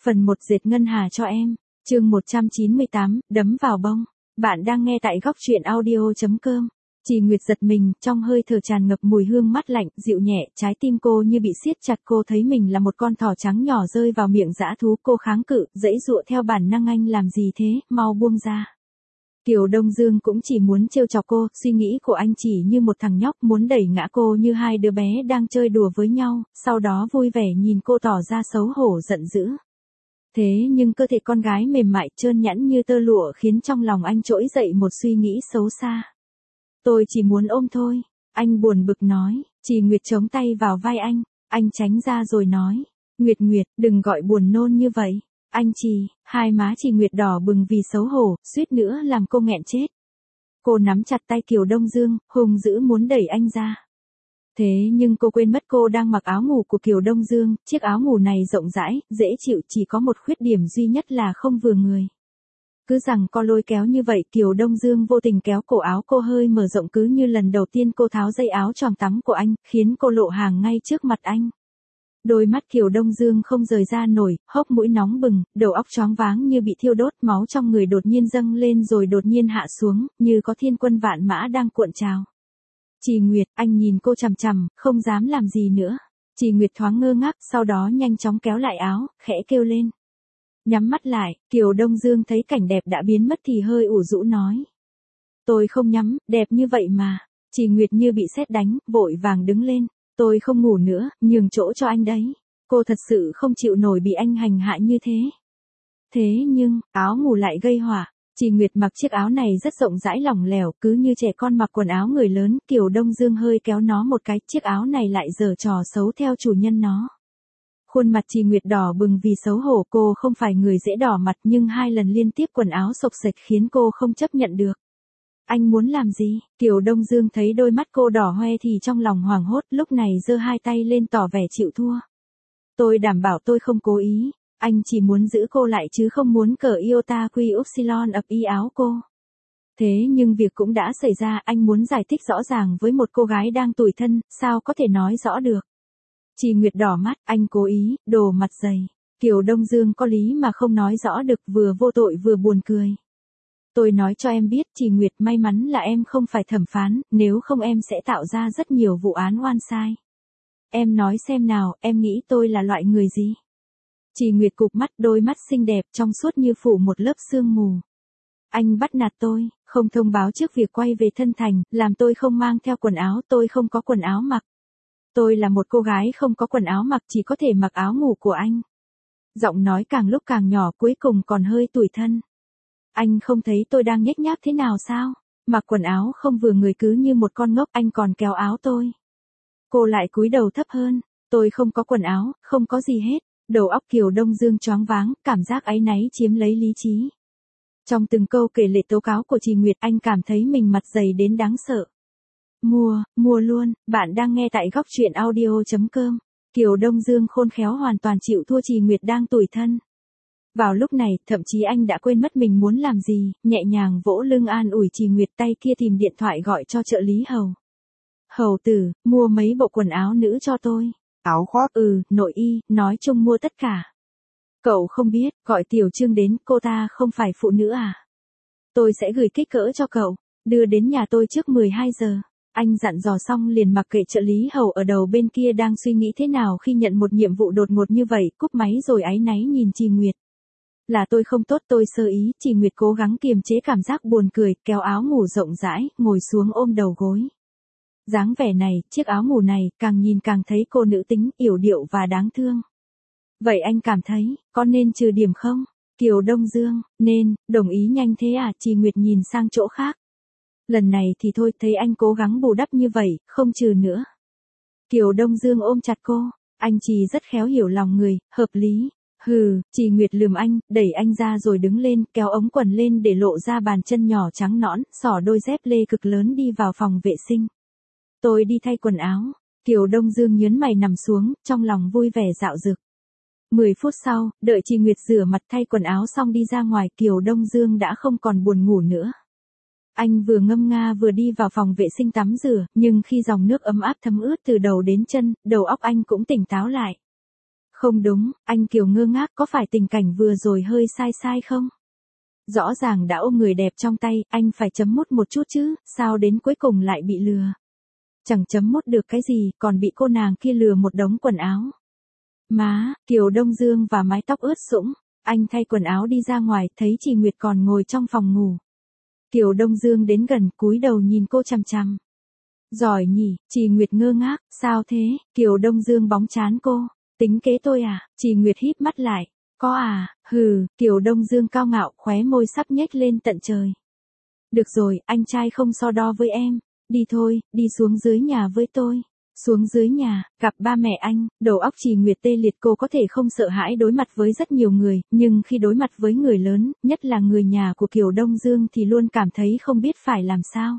Phần 1 dệt ngân hà cho em. Chương 198, đấm vào bông. Bạn đang nghe tại góc truyện audio.com. Trì Nguyệt giật mình, trong hơi thở tràn ngập mùi hương mát lạnh, dịu nhẹ, trái tim cô như bị siết chặt. Cô thấy mình là một con thỏ trắng nhỏ rơi vào miệng dã thú. Cô kháng cự, giãy giụa theo bản năng. Anh làm gì thế, mau buông ra. Kiều Đông Dương cũng chỉ muốn trêu chọc cô, suy nghĩ của anh chỉ như một thằng nhóc muốn đẩy ngã cô như hai đứa bé đang chơi đùa với nhau, sau đó vui vẻ nhìn cô tỏ ra xấu hổ giận dữ. Thế nhưng cơ thể con gái mềm mại trơn nhẵn như tơ lụa khiến trong lòng anh trỗi dậy một suy nghĩ xấu xa. Tôi chỉ muốn ôm thôi, anh buồn bực nói. Trì Nguyệt chống tay vào vai anh tránh ra rồi nói. Nguyệt, đừng gọi buồn nôn như vậy. Anh Trì, hai má Trì Nguyệt đỏ bừng vì xấu hổ, suýt nữa làm cô nghẹn chết. Cô nắm chặt tay Kiều Đông Dương, hung dữ muốn đẩy anh ra. Thế nhưng cô quên mất cô đang mặc áo ngủ của Kiều Đông Dương, chiếc áo ngủ này rộng rãi, dễ chịu, chỉ có một khuyết điểm duy nhất là không vừa người. Cứ rằng co lôi kéo như vậy, Kiều Đông Dương vô tình kéo cổ áo cô hơi mở rộng cứ như lần đầu tiên cô tháo dây áo choàng tắm của anh, khiến cô lộ hàng ngay trước mặt anh. Đôi mắt Kiều Đông Dương không rời ra nổi, hốc mũi nóng bừng, đầu óc choáng váng như bị thiêu đốt, máu trong người đột nhiên dâng lên rồi đột nhiên hạ xuống, như có thiên quân vạn mã đang cuộn trào. Trì Nguyệt, anh nhìn cô chằm chằm, không dám làm gì nữa. Trì Nguyệt thoáng ngơ ngác, sau đó nhanh chóng kéo lại áo, khẽ kêu lên. Nhắm mắt lại, Kiều Đông Dương thấy cảnh đẹp đã biến mất thì hơi ủ rũ nói. Tôi không nhắm, đẹp như vậy mà. Trì Nguyệt như bị sét đánh, vội vàng đứng lên. Tôi không ngủ nữa, nhường chỗ cho anh đấy. Cô thật sự không chịu nổi bị anh hành hạ như thế. Thế nhưng, áo ngủ lại gây họa. Trì Nguyệt mặc chiếc áo này rất rộng rãi lỏng lẻo, cứ như trẻ con mặc quần áo người lớn. Kiều Đông Dương hơi kéo nó một cái, chiếc áo này lại giở trò xấu theo chủ nhân nó. Khuôn mặt Trì Nguyệt đỏ bừng vì xấu hổ. Cô không phải người dễ đỏ mặt nhưng hai lần liên tiếp quần áo xộc xệch khiến cô không chấp nhận được. Anh muốn làm gì? Kiều Đông Dương thấy đôi mắt cô đỏ hoe thì trong lòng hoảng hốt, lúc này giơ hai tay lên tỏ vẻ chịu thua. Tôi đảm bảo tôi không cố ý, anh chỉ muốn giữ cô lại chứ không muốn cởi iota quy upsilon ập y áo cô. Thế nhưng việc cũng đã xảy ra, anh muốn giải thích rõ ràng với một cô gái đang tủi thân, sao có thể nói rõ được. Trì Nguyệt đỏ mắt, anh cố ý, đồ mặt dày. Kiều Đông Dương có lý mà không nói rõ được, vừa vô tội vừa buồn cười. Tôi nói cho em biết, Trì Nguyệt, may mắn là em không phải thẩm phán, nếu không em sẽ tạo ra rất nhiều vụ án oan sai. Em nói xem nào, em nghĩ tôi là loại người gì? Trì Nguyệt cụp mắt, đôi mắt xinh đẹp trong suốt như phủ một lớp sương mù. Anh bắt nạt tôi, không thông báo trước việc quay về thân thành, làm tôi không mang theo quần áo, tôi không có quần áo mặc. Tôi là một cô gái không có quần áo mặc, chỉ có thể mặc áo ngủ của anh. Giọng nói càng lúc càng nhỏ, cuối cùng còn hơi tủi thân. Anh không thấy tôi đang nhếch nhác thế nào sao? Mặc quần áo không vừa người cứ như một con ngốc, anh còn kéo áo tôi. Cô lại cúi đầu thấp hơn. Tôi không có quần áo, không có gì hết. Đầu óc Kiều Đông Dương choáng váng, cảm giác áy náy chiếm lấy lý trí. Trong từng câu kể lể tố cáo của Trì Nguyệt, anh cảm thấy mình mặt dày đến đáng sợ. Mua luôn, bạn đang nghe tại góc truyện audio.com. Kiều Đông Dương khôn khéo hoàn toàn chịu thua Trì Nguyệt đang tủi thân. Vào lúc này, thậm chí anh đã quên mất mình muốn làm gì, nhẹ nhàng vỗ lưng an ủi Trì Nguyệt, tay kia tìm điện thoại gọi cho trợ lý Hầu. Hầu tử, mua mấy bộ quần áo nữ cho tôi. Áo khoác? Nội y, nói chung mua tất cả. Cậu không biết, gọi Tiểu Trương đến, cô ta không phải phụ nữ à? Tôi sẽ gửi kích cỡ cho cậu, đưa đến nhà tôi trước 12 giờ. Anh dặn dò xong liền mặc kệ trợ lý Hầu ở đầu bên kia đang suy nghĩ thế nào khi nhận một nhiệm vụ đột ngột như vậy, cúp máy rồi áy náy nhìn Trì Nguyệt. Là tôi không tốt, tôi sơ ý. Trì Nguyệt cố gắng kiềm chế cảm giác buồn cười, kéo áo ngủ rộng rãi, ngồi xuống ôm đầu gối. Dáng vẻ này, chiếc áo ngủ này, càng nhìn càng thấy cô nữ tính, yểu điệu và đáng thương. Vậy anh cảm thấy, có nên trừ điểm không? Kiều Đông Dương, nên, đồng ý nhanh thế à? Trì Nguyệt nhìn sang chỗ khác. Lần này thì thôi, thấy anh cố gắng bù đắp như vậy, không trừ nữa. Kiều Đông Dương ôm chặt cô, anh Trì rất khéo hiểu lòng người, hợp lý. Trì Nguyệt lườm anh, đẩy anh ra rồi đứng lên, kéo ống quần lên để lộ ra bàn chân nhỏ trắng nõn, xỏ đôi dép lê cực lớn đi vào phòng vệ sinh. Tôi đi thay quần áo. Kiều Đông Dương nhớn mày nằm xuống, trong lòng vui vẻ dạo dực. 10 phút sau, đợi Trì Nguyệt rửa mặt thay quần áo xong đi ra ngoài, Kiều Đông Dương đã không còn buồn ngủ nữa. Anh vừa ngâm nga vừa đi vào phòng vệ sinh tắm rửa, nhưng khi dòng nước ấm áp thấm ướt từ đầu đến chân, đầu óc anh cũng tỉnh táo lại. Không đúng, anh Kiều ngơ ngác, có phải tình cảnh vừa rồi hơi sai sai không? Rõ ràng đã ôm người đẹp trong tay, anh phải chấm mút một chút chứ, sao đến cuối cùng lại bị lừa? Chẳng chấm mút được cái gì, còn bị cô nàng kia lừa một đống quần áo. Má, Kiều Đông Dương và mái tóc ướt sũng, anh thay quần áo đi ra ngoài, thấy chị Nguyệt còn ngồi trong phòng ngủ. Kiều Đông Dương đến gần, cúi đầu nhìn cô chằm chằm. Giỏi nhỉ, chị Nguyệt ngơ ngác, sao thế? Kiều Đông Dương bóng trán cô, tính kế tôi à? Chị Nguyệt híp mắt lại, có à, hừ, Kiều Đông Dương cao ngạo, khóe môi sắp nhếch lên tận trời. Được rồi, anh trai không so đo với em, đi thôi, đi xuống dưới nhà với tôi. Xuống dưới nhà, gặp ba mẹ anh, đầu óc chị Nguyệt tê liệt, cô có thể không sợ hãi đối mặt với rất nhiều người, nhưng khi đối mặt với người lớn, nhất là người nhà của Kiều Đông Dương thì luôn cảm thấy không biết phải làm sao.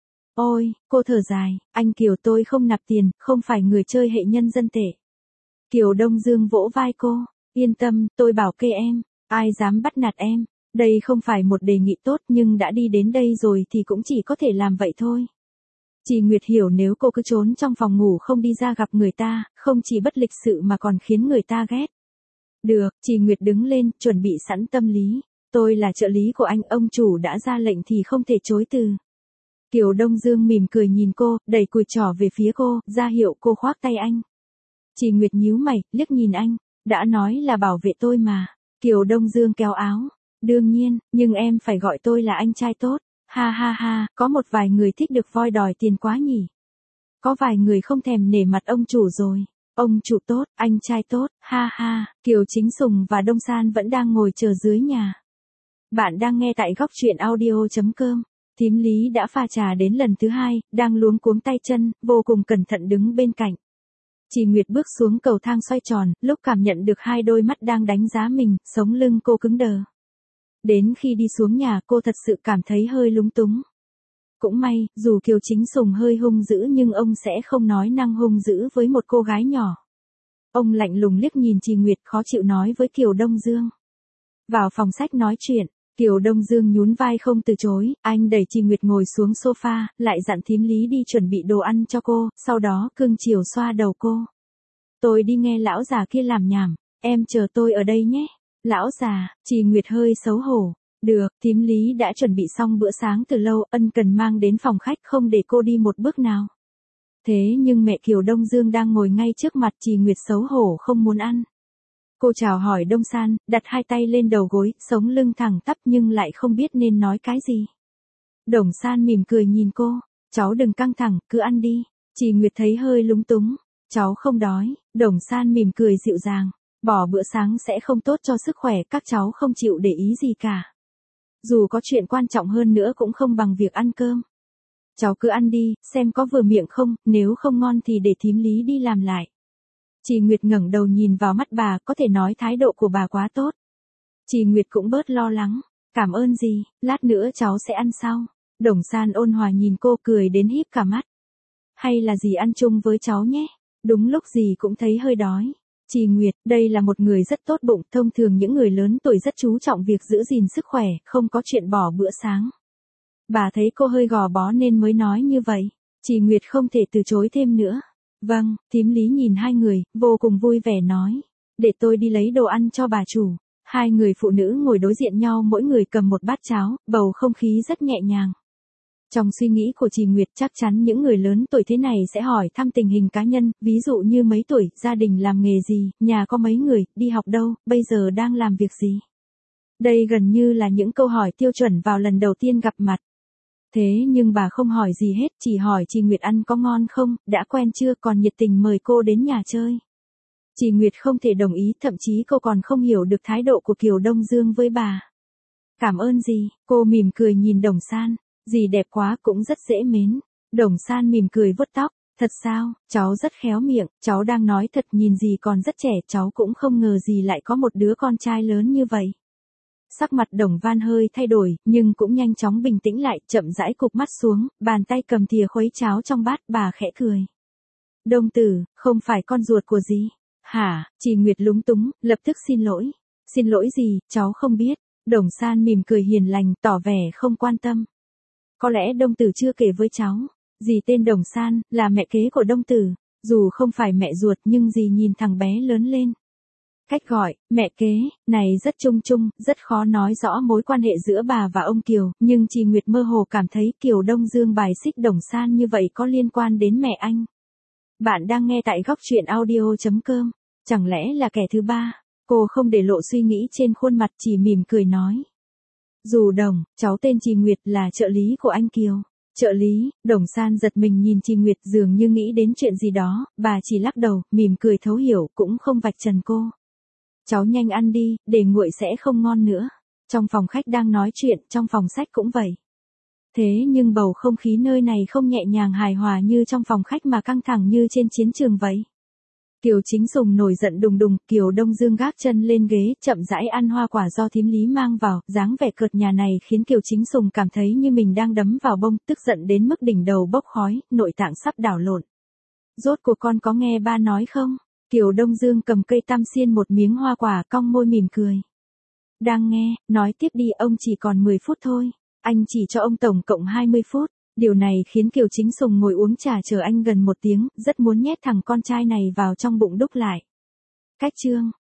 Ôi, cô thở dài, anh Kiều tôi không nạp tiền, không phải người chơi hệ nhân dân tệ. Kiều Đông Dương vỗ vai cô, yên tâm, tôi bảo kê em, ai dám bắt nạt em. Đây không phải một đề nghị tốt nhưng đã đi đến đây rồi thì cũng chỉ có thể làm vậy thôi. Chị Nguyệt hiểu nếu cô cứ trốn trong phòng ngủ không đi ra gặp người ta, không chỉ bất lịch sự mà còn khiến người ta ghét. Được, chị Nguyệt đứng lên, chuẩn bị sẵn tâm lý. Tôi là trợ lý của anh, ông chủ đã ra lệnh thì không thể chối từ. Kiều Đông Dương mỉm cười nhìn cô, đẩy cùi trỏ về phía cô, ra hiệu cô khoác tay anh. Chị Nguyệt nhíu mày, liếc nhìn anh, đã nói là bảo vệ tôi mà. Kiều Đông Dương kéo áo. Đương nhiên, nhưng em phải gọi tôi là anh trai tốt. Ha ha ha, có một vài người thích được voi đòi tiền quá nhỉ. Có vài người không thèm nể mặt ông chủ rồi. Ông chủ tốt, anh trai tốt, ha ha. Kiều Chính Sùng và Đông San vẫn đang ngồi chờ dưới nhà. Bạn đang nghe tại góc truyện audio.com. Thím Lý đã pha trà đến lần thứ hai, đang luống cuống tay chân, vô cùng cẩn thận đứng bên cạnh. Chị Nguyệt bước xuống cầu thang xoay tròn, lúc cảm nhận được hai đôi mắt đang đánh giá mình, sống lưng cô cứng đờ. Đến khi đi xuống nhà cô thật sự cảm thấy hơi lúng túng. Cũng may, dù Kiều Chính Sùng hơi hung dữ nhưng ông sẽ không nói năng hung dữ với một cô gái nhỏ. Ông lạnh lùng liếc nhìn chị Nguyệt, khó chịu nói với Kiều Đông Dương. Vào phòng sách nói chuyện, Kiều Đông Dương nhún vai không từ chối, anh đẩy chị Nguyệt ngồi xuống sofa, lại dặn thím Lý đi chuẩn bị đồ ăn cho cô, sau đó cưng chiều xoa đầu cô. Tôi đi nghe lão già kia làm nhảm, em chờ tôi ở đây nhé. Lão già, chị Nguyệt hơi xấu hổ. Được, thím Lý đã chuẩn bị xong bữa sáng từ lâu, ân cần mang đến phòng khách không để cô đi một bước nào. Thế nhưng mẹ Kiều Đông Dương đang ngồi ngay trước mặt, chị Nguyệt xấu hổ không muốn ăn. Cô chào hỏi Đông San, đặt hai tay lên đầu gối, sống lưng thẳng tắp nhưng lại không biết nên nói cái gì. Đồng San mỉm cười nhìn cô, cháu đừng căng thẳng, cứ ăn đi. Chị Nguyệt thấy hơi lúng túng, cháu không đói. Đồng San mỉm cười dịu dàng, bỏ bữa sáng sẽ không tốt cho sức khỏe, các cháu không chịu để ý gì cả. Dù có chuyện quan trọng hơn nữa cũng không bằng việc ăn cơm. Cháu cứ ăn đi, xem có vừa miệng không, nếu không ngon thì để thím Lý đi làm lại. Chị Nguyệt ngẩng đầu nhìn vào mắt bà, có thể nói thái độ của bà quá tốt. Chị Nguyệt cũng bớt lo lắng, cảm ơn gì, lát nữa cháu sẽ ăn sau. Đồng San ôn hòa nhìn cô cười đến híp cả mắt. Hay là dì ăn chung với cháu nhé, đúng lúc dì cũng thấy hơi đói. Chị Nguyệt, đây là một người rất tốt bụng, thông thường những người lớn tuổi rất chú trọng việc giữ gìn sức khỏe, không có chuyện bỏ bữa sáng. Bà thấy cô hơi gò bó nên mới nói như vậy. Chị Nguyệt không thể từ chối thêm nữa. Vâng, thím Lý nhìn hai người, vô cùng vui vẻ nói. Để tôi đi lấy đồ ăn cho bà chủ. Hai người phụ nữ ngồi đối diện nhau, mỗi người cầm một bát cháo, bầu không khí rất nhẹ nhàng. Trong suy nghĩ của chị Nguyệt, chắc chắn những người lớn tuổi thế này sẽ hỏi thăm tình hình cá nhân, ví dụ như mấy tuổi, gia đình làm nghề gì, nhà có mấy người, đi học đâu, bây giờ đang làm việc gì. Đây gần như là những câu hỏi tiêu chuẩn vào lần đầu tiên gặp mặt. Thế nhưng bà không hỏi gì hết, chỉ hỏi chị Nguyệt ăn có ngon không, đã quen chưa, còn nhiệt tình mời cô đến nhà chơi. Chị Nguyệt không thể đồng ý, thậm chí cô còn không hiểu được thái độ của Kiều Đông Dương với bà. Cảm ơn gì, cô mỉm cười nhìn Đồng San, dì đẹp quá cũng rất dễ mến. Đồng San mỉm cười vuốt tóc, thật sao, cháu rất khéo miệng, cháu đang nói thật, nhìn dì còn rất trẻ, cháu cũng không ngờ dì lại có một đứa con trai lớn như vậy. Sắc mặt Đồng Văn hơi thay đổi, nhưng cũng nhanh chóng bình tĩnh lại, chậm rãi cụp mắt xuống, bàn tay cầm thìa khuấy cháo trong bát, bà khẽ cười. Đông Tử, không phải con ruột của dì. Hả, chị Nguyệt lúng túng, lập tức xin lỗi. Xin lỗi gì, cháu không biết. Đồng San mỉm cười hiền lành, tỏ vẻ không quan tâm. Có lẽ Đông Tử chưa kể với cháu. Dì tên Đồng San, là mẹ kế của Đông Tử. Dù không phải mẹ ruột nhưng dì nhìn thằng bé lớn lên. Cách gọi, mẹ kế, này rất chung chung, rất khó nói rõ mối quan hệ giữa bà và ông Kiều, nhưng chị Nguyệt mơ hồ cảm thấy Kiều Đông Dương bài xích Đồng San như vậy có liên quan đến mẹ anh. Bạn đang nghe tại góc truyện audio.com. Chẳng lẽ là kẻ thứ ba? Cô không để lộ suy nghĩ trên khuôn mặt, chỉ mỉm cười nói. Dù Đồng, cháu tên chị Nguyệt, là trợ lý của anh Kiều. Trợ lý, Đồng San giật mình nhìn chị Nguyệt, dường như nghĩ đến chuyện gì đó, bà chỉ lắc đầu, mỉm cười thấu hiểu, cũng không vạch trần cô. Cháu nhanh ăn đi, để nguội sẽ không ngon nữa. Trong phòng khách đang nói chuyện, trong phòng sách cũng vậy. Thế nhưng bầu không khí nơi này không nhẹ nhàng hài hòa như trong phòng khách mà căng thẳng như trên chiến trường vậy. Kiều Chính Sùng nổi giận đùng đùng, Kiều Đông Dương gác chân lên ghế, chậm rãi ăn hoa quả do thím Lý mang vào, dáng vẻ cợt nhà này khiến Kiều Chính Sùng cảm thấy như mình đang đấm vào bông, tức giận đến mức đỉnh đầu bốc khói, nội tạng sắp đảo lộn. Rốt cuộc con có nghe ba nói không? Kiều Đông Dương cầm cây tam xiên một miếng hoa quả, cong môi mỉm cười. Đang nghe, nói tiếp đi, ông chỉ còn 10 phút thôi. Anh chỉ cho ông tổng cộng 20 phút. Điều này khiến Kiều Chính Sùng ngồi uống trà chờ anh gần 1 tiếng, rất muốn nhét thằng con trai này vào trong bụng đúc lại. Cách chương